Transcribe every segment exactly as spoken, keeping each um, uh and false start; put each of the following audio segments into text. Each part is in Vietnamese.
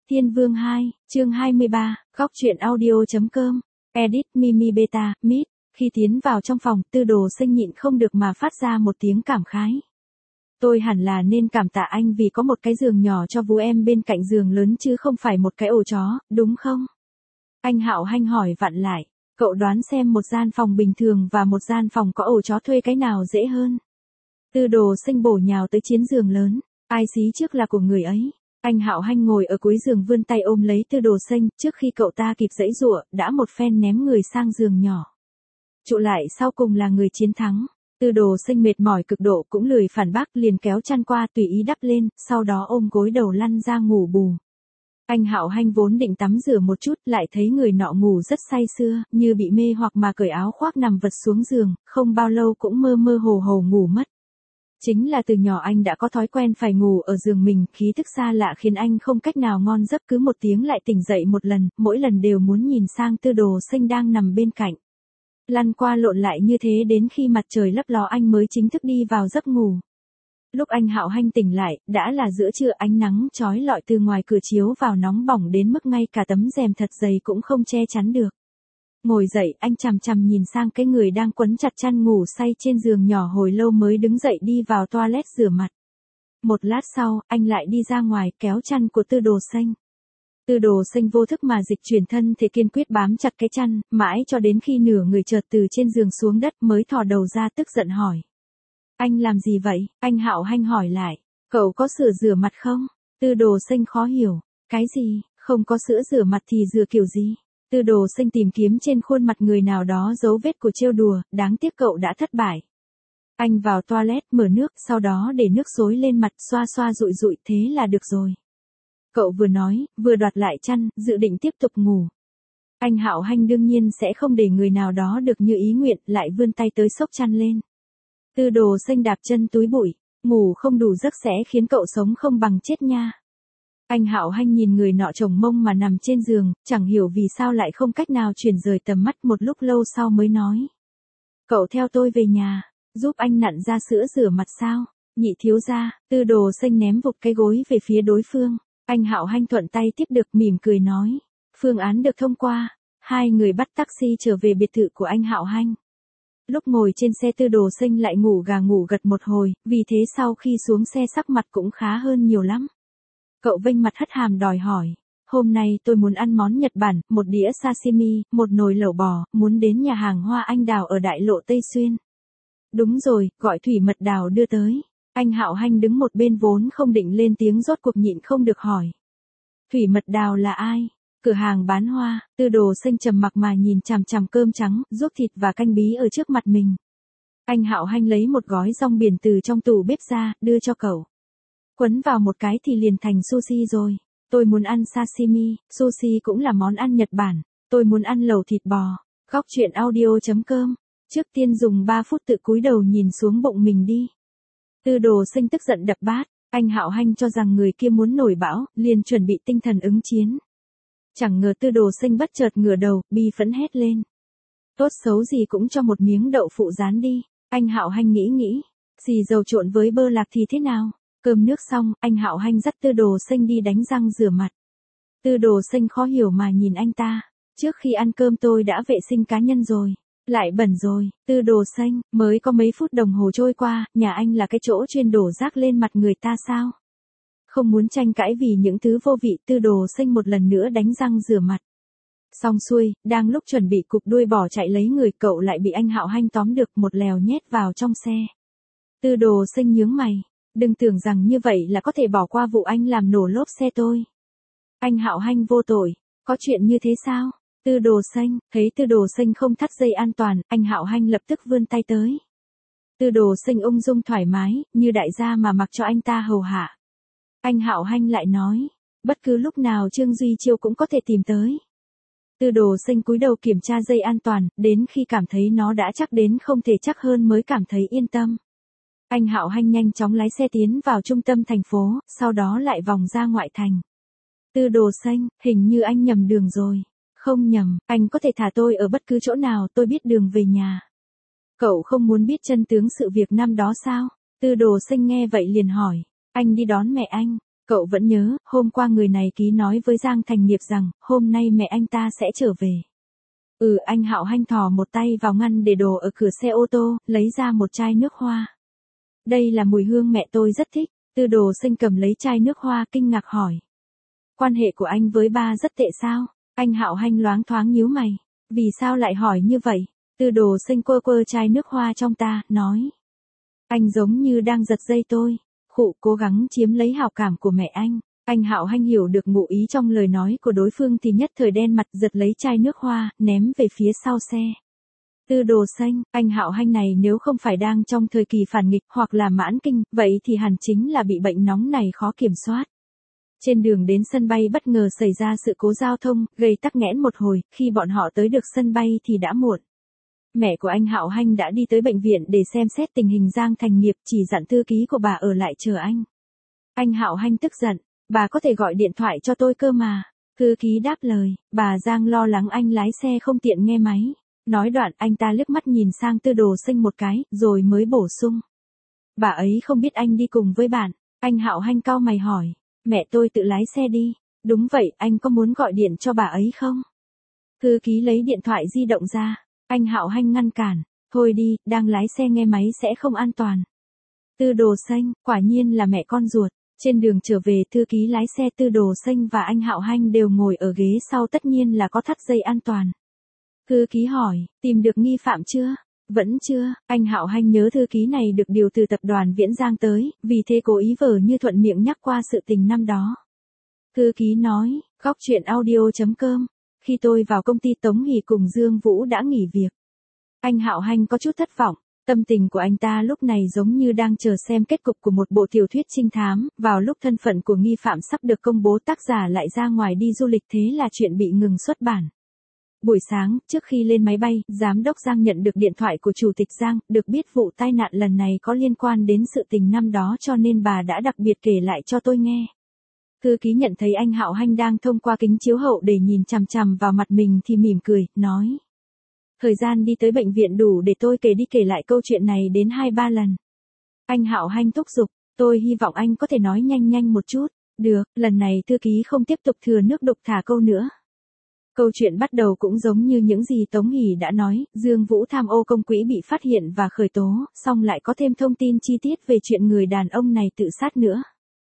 Tiên Vương hai, chương hai mươi ba, góc truyện audio.com, edit Mimi Beta, Mít. Khi tiến vào trong phòng, Tư Đồ Sinh nhịn không được mà phát ra một tiếng cảm khái. Tôi hẳn là nên cảm tạ anh vì có một cái giường nhỏ cho vú em bên cạnh giường lớn chứ không phải một cái ổ chó, đúng không? Anh Hạo Hanh hỏi vặn lại, cậu đoán xem một gian phòng bình thường và một gian phòng có ổ chó thuê cái nào dễ hơn? Tư Đồ Sinh bổ nhào tới chiến giường lớn, ai xí trước là của người ấy. Anh Hạo Hanh ngồi ở cuối giường vươn tay ôm lấy Tư Đồ Sinh, trước khi cậu ta kịp giãy giụa, đã một phen ném người sang giường nhỏ. Trụ lại sau cùng là người chiến thắng. Tư Đồ Sinh mệt mỏi cực độ cũng lười phản bác, liền kéo chăn qua tùy ý đắp lên, sau đó ôm gối đầu lăn ra ngủ bù. Anh Hạo Hanh vốn định tắm rửa một chút, lại thấy người nọ ngủ rất say sưa, như bị mê hoặc mà cởi áo khoác nằm vật xuống giường, không bao lâu cũng mơ mơ hồ hồ ngủ mất. Chính là từ nhỏ anh đã có thói quen phải ngủ ở giường mình, khí thức xa lạ khiến anh không cách nào ngon giấc, cứ một tiếng lại tỉnh dậy một lần, mỗi lần đều muốn nhìn sang Tư Đồ Sinh đang nằm bên cạnh. Lăn qua lộn lại như thế đến khi mặt trời lấp ló anh mới chính thức đi vào giấc ngủ. Lúc anh Hạo Hanh tỉnh lại, đã là giữa trưa, ánh nắng chói lọi từ ngoài cửa chiếu vào nóng bỏng đến mức ngay cả tấm rèm thật dày cũng không che chắn được. Ngồi dậy, anh chằm chằm nhìn sang cái người đang quấn chặt chăn ngủ say trên giường nhỏ hồi lâu mới đứng dậy đi vào toilet rửa mặt. Một lát sau, anh lại đi ra ngoài kéo chăn của Tư Đồ Sinh. Tư Đồ Sinh vô thức mà dịch chuyển thân thể kiên quyết bám chặt cái chăn, mãi cho đến khi nửa người chợt từ trên giường xuống đất mới thò đầu ra tức giận hỏi. Anh làm gì vậy? Anh Hạo Hanh hỏi lại. Cậu có sữa rửa mặt không? Tư Đồ Sinh khó hiểu. Cái gì? Không có sữa rửa mặt thì rửa kiểu gì? Tư Đồ Sinh tìm kiếm trên khuôn mặt người nào đó dấu vết của trêu đùa, đáng tiếc cậu đã thất bại. Anh vào toilet mở nước, sau đó để nước xối lên mặt, xoa xoa dụi dụi, thế là được rồi. Cậu vừa nói, vừa đoạt lại chăn, dự định tiếp tục ngủ. Anh Hạo Hanh đương nhiên sẽ không để người nào đó được như ý nguyện, lại vươn tay tới xốc chăn lên. Tư Đồ Sinh đạp chân túi bụi, ngủ không đủ giấc sẽ khiến cậu sống không bằng chết nha. Anh Hạo Hanh nhìn người nọ chồng mông mà nằm trên giường, chẳng hiểu vì sao lại không cách nào chuyển rời tầm mắt, một lúc lâu sau mới nói. Cậu theo tôi về nhà, giúp anh nặn ra sữa rửa mặt sao? Nhị thiếu gia. Tư Đồ Sinh ném vụt cái gối về phía đối phương. Anh Hạo Hanh thuận tay tiếp được, mỉm cười nói. Phương án được thông qua. Hai người bắt taxi trở về biệt thự của anh Hạo Hanh. Lúc ngồi trên xe Tư Đồ Sinh lại ngủ gà ngủ gật một hồi, vì thế sau khi xuống xe sắc mặt cũng khá hơn nhiều lắm. Cậu vênh mặt hất hàm đòi hỏi. Hôm nay tôi muốn ăn món Nhật Bản, một đĩa sashimi, một nồi lẩu bò, muốn đến nhà hàng Hoa Anh Đào ở đại lộ Tây Xuyên. Đúng rồi, gọi Thủy Mật Đào đưa tới. Anh Hạo Hanh đứng một bên vốn không định lên tiếng rốt cuộc nhịn không được hỏi. Thủy Mật Đào là ai? Cửa hàng bán hoa. Tư Đồ Sinh trầm mặc mà nhìn chằm chằm cơm trắng, ruốc thịt và canh bí ở trước mặt mình. Anh Hạo Hanh lấy một gói rong biển từ trong tủ bếp ra, đưa cho cậu. Quấn vào một cái thì liền thành sushi rồi. Tôi muốn ăn sashimi, sushi cũng là món ăn Nhật Bản. Tôi muốn ăn lẩu thịt bò. Góc truyện audio.com. Trước tiên dùng ba phút tự cúi đầu nhìn xuống bụng mình đi. Tư Đồ Sinh tức giận đập bát. Anh Hạo Hanh cho rằng người kia muốn nổi bão, liền chuẩn bị tinh thần ứng chiến. Chẳng ngờ Tư Đồ Sinh bất chợt ngửa đầu, bi phẫn hét lên. Tốt xấu gì cũng cho một miếng đậu phụ rán đi. Anh Hạo Hanh nghĩ nghĩ. Xì dầu trộn với bơ lạc thì thế nào? Cơm nước xong, anh Hạo Hanh dắt Tư Đồ Sinh đi đánh răng rửa mặt. Tư Đồ Sinh khó hiểu mà nhìn anh ta. Trước khi ăn cơm tôi đã vệ sinh cá nhân rồi. Lại bẩn rồi. Tư Đồ Sinh, mới có mấy phút đồng hồ trôi qua, nhà anh là cái chỗ chuyên đổ rác lên mặt người ta sao? Không muốn tranh cãi vì những thứ vô vị, Tư Đồ Sinh một lần nữa đánh răng rửa mặt. Xong xuôi, đang lúc chuẩn bị cụp đuôi bỏ chạy lấy người, cậu lại bị anh Hạo Hanh tóm được, một lèo nhét vào trong xe. Tư Đồ Sinh nhướng mày. Đừng tưởng rằng như vậy là có thể bỏ qua vụ anh làm nổ lốp xe tôi. Anh Hạo Hanh vô tội. Có chuyện như thế sao? Tư Đồ Sinh, thấy Tư Đồ Sinh không thắt dây an toàn, anh Hạo Hanh lập tức vươn tay tới. Tư Đồ Sinh ung dung thoải mái, như đại gia mà mặc cho anh ta hầu hạ. Anh Hạo Hanh lại nói, bất cứ lúc nào Trương Duy Chiêu cũng có thể tìm tới. Tư Đồ Sinh cúi đầu kiểm tra dây an toàn, đến khi cảm thấy nó đã chắc đến không thể chắc hơn mới cảm thấy yên tâm. Anh Hạo Hanh nhanh chóng lái xe tiến vào trung tâm thành phố, sau đó lại vòng ra ngoại thành. Tư Đồ Sinh, hình như anh nhầm đường rồi. Không nhầm, anh có thể thả tôi ở bất cứ chỗ nào, tôi biết đường về nhà. Cậu không muốn biết chân tướng sự việc năm đó sao? Tư Đồ Sinh nghe vậy liền hỏi. Anh đi đón mẹ anh. Cậu vẫn nhớ, hôm qua người này ký nói với Giang Thành Nghiệp rằng, hôm nay mẹ anh ta sẽ trở về. Ừ, anh Hạo Hanh thò một tay vào ngăn để đồ ở cửa xe ô tô, lấy ra một chai nước hoa. Đây là mùi hương mẹ tôi rất thích. Tư Đồ Sinh cầm lấy chai nước hoa kinh ngạc hỏi. Quan hệ của anh với ba rất tệ sao? Anh Hạo Hanh loáng thoáng nhíu mày. Vì sao lại hỏi như vậy? Tư Đồ Sinh quơ quơ chai nước hoa trong ta, nói. Anh giống như đang giật dây tôi. Khụ, cố gắng chiếm lấy hảo cảm của mẹ anh. Anh Hạo Hanh hiểu được ngụ ý trong lời nói của đối phương thì nhất thời đen mặt, giật lấy chai nước hoa, ném về phía sau xe. Tư Đồ Sinh, anh Hạo Hanh này nếu không phải đang trong thời kỳ phản nghịch hoặc là mãn kinh, vậy thì hẳn chính là bị bệnh nóng này khó kiểm soát. Trên đường đến sân bay bất ngờ xảy ra sự cố giao thông, gây tắc nghẽn một hồi, khi bọn họ tới được sân bay thì đã muộn. Mẹ của anh Hạo Hanh đã đi tới bệnh viện để xem xét tình hình Giang Thành Nghiệp, chỉ dặn thư ký của bà ở lại chờ anh. Anh Hạo Hanh tức giận, bà có thể gọi điện thoại cho tôi cơ mà. Thư ký đáp lời, bà Giang lo lắng anh lái xe không tiện nghe máy. Nói đoạn anh ta liếc mắt nhìn sang Tư Đồ Sinh một cái, rồi mới bổ sung. Bà ấy không biết anh đi cùng với bạn. Anh Hạo Hanh cau mày hỏi, mẹ tôi tự lái xe đi. Đúng vậy, anh có muốn gọi điện cho bà ấy không? Thư ký lấy điện thoại di động ra. Anh Hạo Hanh ngăn cản, thôi đi, đang lái xe nghe máy sẽ không an toàn. Tư Đồ Sinh, quả nhiên là mẹ con ruột. Trên đường trở về, thư ký lái xe Tư Đồ Sinh và anh Hạo Hanh đều ngồi ở ghế sau, tất nhiên là có thắt dây an toàn. Thư ký hỏi, tìm được nghi phạm chưa? Vẫn chưa, anh Hạo Hanh nhớ thư ký này được điều từ tập đoàn Viễn Giang tới, vì thế cố ý vờ như thuận miệng nhắc qua sự tình năm đó. Thư ký nói, góc chuyện audio chấm com. Khi tôi vào công ty Tống Hỷ cùng Dương Vũ đã nghỉ việc. Anh Hạo Hanh có chút thất vọng, tâm tình của anh ta lúc này giống như đang chờ xem kết cục của một bộ tiểu thuyết trinh thám, vào lúc thân phận của nghi phạm sắp được công bố tác giả lại ra ngoài đi du lịch, thế là chuyện bị ngừng xuất bản. Buổi sáng, trước khi lên máy bay, Giám đốc Giang nhận được điện thoại của Chủ tịch Giang, được biết vụ tai nạn lần này có liên quan đến sự tình năm đó cho nên bà đã đặc biệt kể lại cho tôi nghe. Thư ký nhận thấy anh Hạo Hanh đang thông qua kính chiếu hậu để nhìn chằm chằm vào mặt mình thì mỉm cười, nói. Thời gian đi tới bệnh viện đủ để tôi kể đi kể lại câu chuyện này đến hai ba lần. Anh Hạo Hanh thúc giục, tôi hy vọng anh có thể nói nhanh nhanh một chút. Được, lần này thư ký không tiếp tục thừa nước đục thả câu nữa. Câu chuyện bắt đầu cũng giống như những gì Tống Hỷ đã nói, Dương Vũ tham ô công quỹ bị phát hiện và khởi tố, xong lại có thêm thông tin chi tiết về chuyện người đàn ông này tự sát nữa.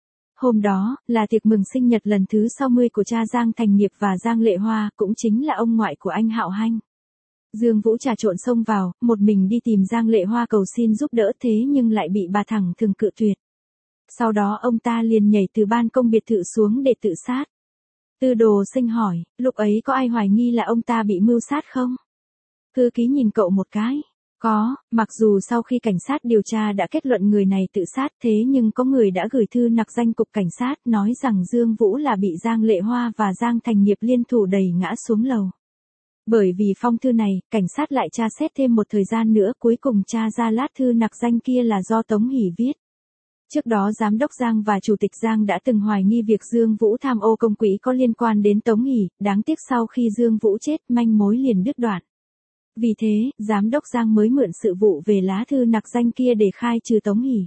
Hôm đó, là tiệc mừng sinh nhật lần thứ sáu mươi của cha Giang Thành Nghiệp và Giang Lệ Hoa, cũng chính là ông ngoại của anh Hạo Hanh. Dương Vũ trà trộn xông vào, một mình đi tìm Giang Lệ Hoa cầu xin giúp đỡ, thế nhưng lại bị bà thẳng thừng cự tuyệt. Sau đó ông ta liền nhảy từ ban công biệt thự xuống để tự sát. Tư Đồ Sinh hỏi, lúc ấy có ai hoài nghi là ông ta bị mưu sát không? Thư ký nhìn cậu một cái. Có, mặc dù sau khi cảnh sát điều tra đã kết luận người này tự sát, thế nhưng có người đã gửi thư nặc danh cục cảnh sát nói rằng Dương Vũ là bị Giang Lệ Hoa và Giang Thành Nghiệp liên thủ đẩy ngã xuống lầu. Bởi vì phong thư này, cảnh sát lại tra xét thêm một thời gian nữa, cuối cùng tra ra lát thư nặc danh kia là do Tống Hỷ viết. Trước đó Giám đốc Giang và Chủ tịch Giang đã từng hoài nghi việc Dương Vũ tham ô công quỹ có liên quan đến Tống Hỷ, đáng tiếc sau khi Dương Vũ chết, manh mối liền đứt đoạn. Vì thế, Giám đốc Giang mới mượn sự vụ về lá thư nặc danh kia để khai trừ Tống Hỷ.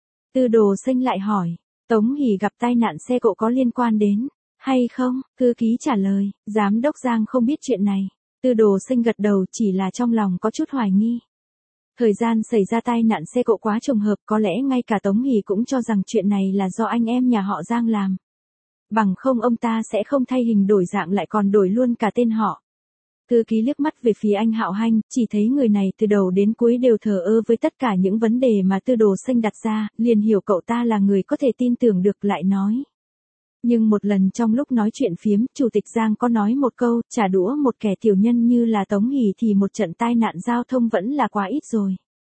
Tư Đồ Sinh lại hỏi, Tống Hỷ gặp tai nạn xe cộ có liên quan đến, hay không? Thư ký trả lời, Giám đốc Giang không biết chuyện này. Tư Đồ Sinh gật đầu, chỉ là trong lòng có chút hoài nghi. Thời gian xảy ra tai nạn xe cộ quá trùng hợp, có lẽ ngay cả Tống Hỷ cũng cho rằng chuyện này là do anh em nhà họ Giang làm. Bằng không ông ta sẽ không thay hình đổi dạng lại còn đổi luôn cả tên họ. Thư ký liếc mắt về phía anh Hạo Hanh, chỉ thấy người này từ đầu đến cuối đều thờ ơ với tất cả những vấn đề mà Tư Đồ Sinh đặt ra, liền hiểu cậu ta là người có thể tin tưởng được, lại nói. Nhưng một lần trong lúc nói chuyện phiếm, Chủ tịch Giang có nói một câu, trả đũa một kẻ tiểu nhân như là Tống Hỷ thì một trận tai nạn giao thông vẫn là quá ít rồi.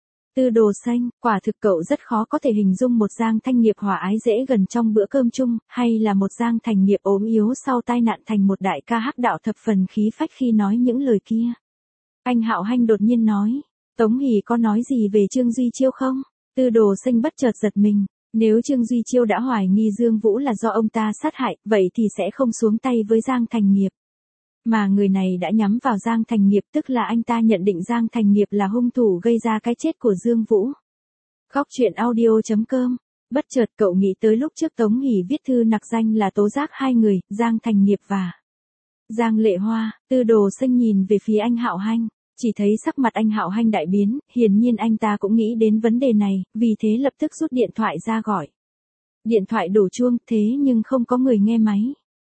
Tư Đồ Sinh, quả thực cậu rất khó có thể hình dung một Giang Thành Nghiệp hòa ái dễ gần trong bữa cơm chung, hay là một Giang Thành Nghiệp ốm yếu sau tai nạn thành một đại ca hắc đạo thập phần khí phách khi nói những lời kia. Anh Hạo Hanh đột nhiên nói, Tống Hỷ có nói gì về Trương Duy Chiêu không? Tư Đồ Sinh bất chợt giật mình. Nếu Trương Duy Chiêu đã hoài nghi Dương Vũ là do ông ta sát hại, vậy thì sẽ không xuống tay với Giang Thành Nghiệp. Mà người này đã nhắm vào Giang Thành Nghiệp, tức là anh ta nhận định Giang Thành Nghiệp là hung thủ gây ra cái chết của Dương Vũ. Góc chuyện audio chấm com Bất chợt cậu nghĩ tới lúc trước Tống Hỷ viết thư nặc danh là tố giác hai người, Giang Thành Nghiệp và Giang Lệ Hoa. Tư Đồ Xanh nhìn về phía anh Hạo Hanh, chỉ thấy sắc mặt anh Hạo Hanh đại biến, hiển nhiên anh ta cũng nghĩ đến vấn đề này, vì thế lập tức rút điện thoại ra gọi. Điện thoại đổ chuông, thế nhưng không có người nghe máy.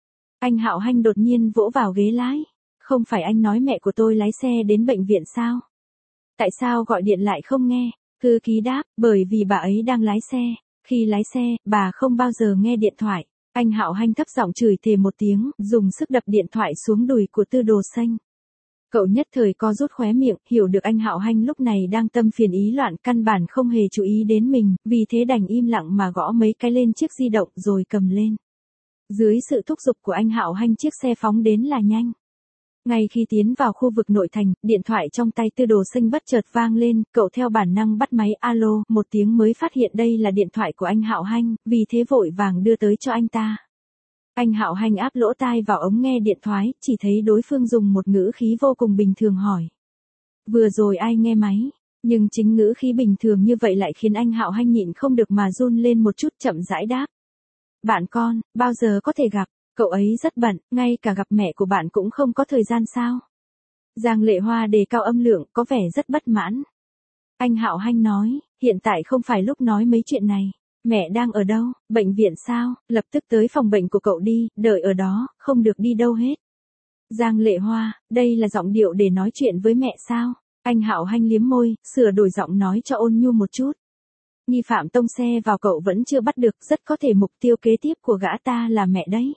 Anh Hạo Hanh đột nhiên vỗ vào ghế lái. Không phải anh nói mẹ của tôi lái xe đến bệnh viện sao? Tại sao gọi điện lại không nghe? Thư ký đáp, bởi vì bà ấy đang lái xe. Khi lái xe, bà không bao giờ nghe điện thoại. Anh Hạo Hanh thấp giọng chửi thề một tiếng, dùng sức đập điện thoại xuống đùi của Tư Đồ Xanh. Cậu nhất thời co rút khóe miệng, hiểu được anh Hạo Hanh lúc này đang tâm phiền ý loạn, căn bản không hề chú ý đến mình, vì thế đành im lặng mà gõ mấy cái lên chiếc di động rồi cầm lên. Dưới sự thúc giục của anh Hạo Hanh, chiếc xe phóng đến là nhanh. Ngay khi tiến vào khu vực nội thành, điện thoại trong tay Tư Đồ Xanh bất chợt vang lên, cậu theo bản năng bắt máy alo, một tiếng mới phát hiện đây là điện thoại của anh Hạo Hanh, vì thế vội vàng đưa tới cho anh ta. Anh Hạo Hanh áp lỗ tai vào ống nghe điện thoại, chỉ thấy đối phương dùng một ngữ khí vô cùng bình thường hỏi. Vừa rồi ai nghe máy? Nhưng chính ngữ khí bình thường như vậy lại khiến anh Hạo Hanh nhịn không được mà run lên một chút, chậm rãi đáp. Bạn con, bao giờ có thể gặp? Cậu ấy rất bận, ngay cả gặp mẹ của bạn cũng không có thời gian sao? Giang Lệ Hoa đề cao âm lượng, có vẻ rất bất mãn. Anh Hạo Hanh nói, hiện tại không phải lúc nói mấy chuyện này. Mẹ đang ở đâu? Bệnh viện sao? Lập tức tới phòng bệnh của cậu đi, đợi ở đó, không được đi đâu hết. Giang Lệ Hoa, đây là giọng điệu để nói chuyện với mẹ sao? Anh Hạo Hanh liếm môi, sửa đổi giọng nói cho ôn nhu một chút. Nghi phạm tông xe vào cậu vẫn chưa bắt được, rất có thể mục tiêu kế tiếp của gã ta là mẹ đấy.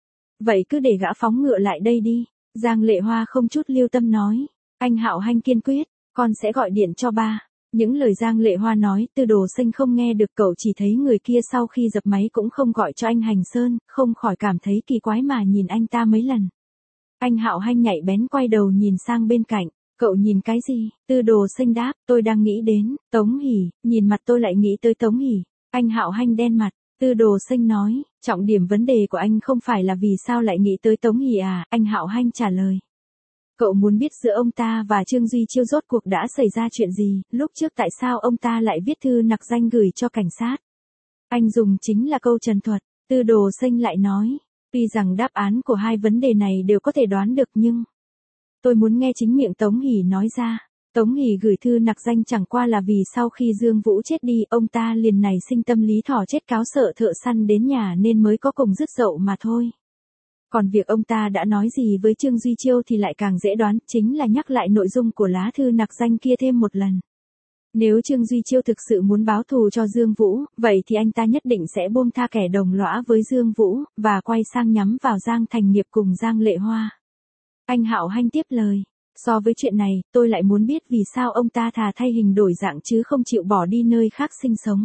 Vậy cứ để gã phóng ngựa lại đây đi. Giang Lệ Hoa không chút lưu tâm nói. Anh Hạo Hanh kiên quyết, con sẽ gọi điện cho ba. Những lời Giang Lệ Hoa nói, Tư Đồ Xanh không nghe được, cậu chỉ thấy người kia sau khi dập máy cũng không gọi cho anh Hành Sơn, không khỏi cảm thấy kỳ quái mà nhìn anh ta mấy lần. Anh Hạo Hanh nhạy bén quay đầu nhìn sang bên cạnh, cậu nhìn cái gì? Tư Đồ Xanh đáp, tôi đang nghĩ đến Tống Hỷ, nhìn mặt tôi lại nghĩ tới Tống Hỷ. Anh Hạo Hanh đen mặt. Tư Đồ Xanh nói, trọng điểm vấn đề của anh không phải là vì sao lại nghĩ tới Tống Hỷ à? Anh Hạo Hanh trả lời. Cậu muốn biết giữa ông ta và Trương Duy Chiêu rốt cuộc đã xảy ra chuyện gì, lúc trước tại sao ông ta lại viết thư nặc danh gửi cho cảnh sát? Anh dùng chính là câu trần thuật. Tư Đồ Xanh lại nói, tuy rằng đáp án của hai vấn đề này đều có thể đoán được nhưng tôi muốn nghe chính miệng Tống Hỷ nói ra. Tống Hỷ gửi thư nặc danh chẳng qua là vì sau khi Dương Vũ chết đi, ông ta liền nảy sinh tâm lý thỏ chết cáo sợ thợ săn đến nhà nên mới có cùng rứt dậu mà thôi. Còn việc ông ta đã nói gì với Trương Duy Chiêu thì lại càng dễ đoán, chính là nhắc lại nội dung của lá thư nặc danh kia thêm một lần. Nếu Trương Duy Chiêu thực sự muốn báo thù cho Dương Vũ, vậy thì anh ta nhất định sẽ buông tha kẻ đồng lõa với Dương Vũ, và quay sang nhắm vào Giang Thành Nghiệp cùng Giang Lệ Hoa. Anh Hạo Hanh tiếp lời. So với chuyện này, tôi lại muốn biết vì sao ông ta thà thay hình đổi dạng chứ không chịu bỏ đi nơi khác sinh sống.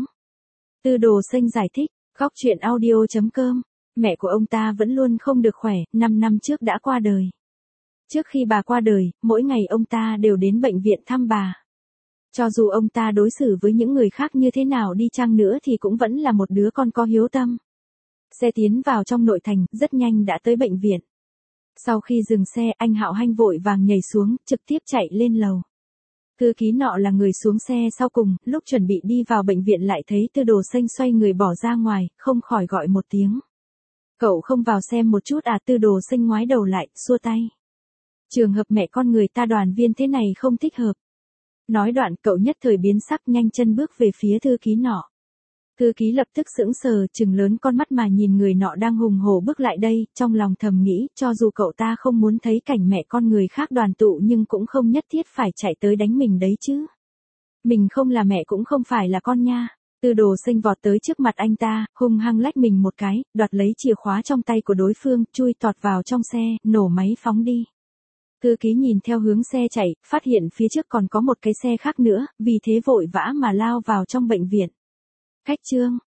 Tư Đồ Xanh giải thích, góc truyện audio chấm com. Mẹ của ông ta vẫn luôn không được khỏe, năm năm trước đã qua đời. Trước khi bà qua đời, mỗi ngày ông ta đều đến bệnh viện thăm bà. Cho dù ông ta đối xử với những người khác như thế nào đi chăng nữa thì cũng vẫn là một đứa con có hiếu tâm. Xe tiến vào trong nội thành, rất nhanh đã tới bệnh viện. Sau khi dừng xe, anh Hạo Hanh vội vàng nhảy xuống, trực tiếp chạy lên lầu. Thư ký nọ là người xuống xe sau cùng, lúc chuẩn bị đi vào bệnh viện lại thấy Tư Đồ Xanh xoay người bỏ ra ngoài, không khỏi gọi một tiếng. Cậu không vào xem một chút à? Tư Đồ Xanh ngoái đầu lại, xua tay. Trường hợp mẹ con người ta đoàn viên thế này không thích hợp. Nói đoạn cậu nhất thời biến sắc, nhanh chân bước về phía thư ký nọ. Thư ký lập tức sững sờ, trừng lớn con mắt mà nhìn người nọ đang hùng hổ bước lại đây, trong lòng thầm nghĩ, cho dù cậu ta không muốn thấy cảnh mẹ con người khác đoàn tụ nhưng cũng không nhất thiết phải chạy tới đánh mình đấy chứ. Mình không là mẹ cũng không phải là con nha. Tư Đồ Xanh vọt tới trước mặt anh ta, hung hăng lách mình một cái, đoạt lấy chìa khóa trong tay của đối phương, chui tọt vào trong xe, nổ máy phóng đi. Thư ký nhìn theo hướng xe chạy, phát hiện phía trước còn có một cái xe khác nữa, vì thế vội vã mà lao vào trong bệnh viện. Khách trương,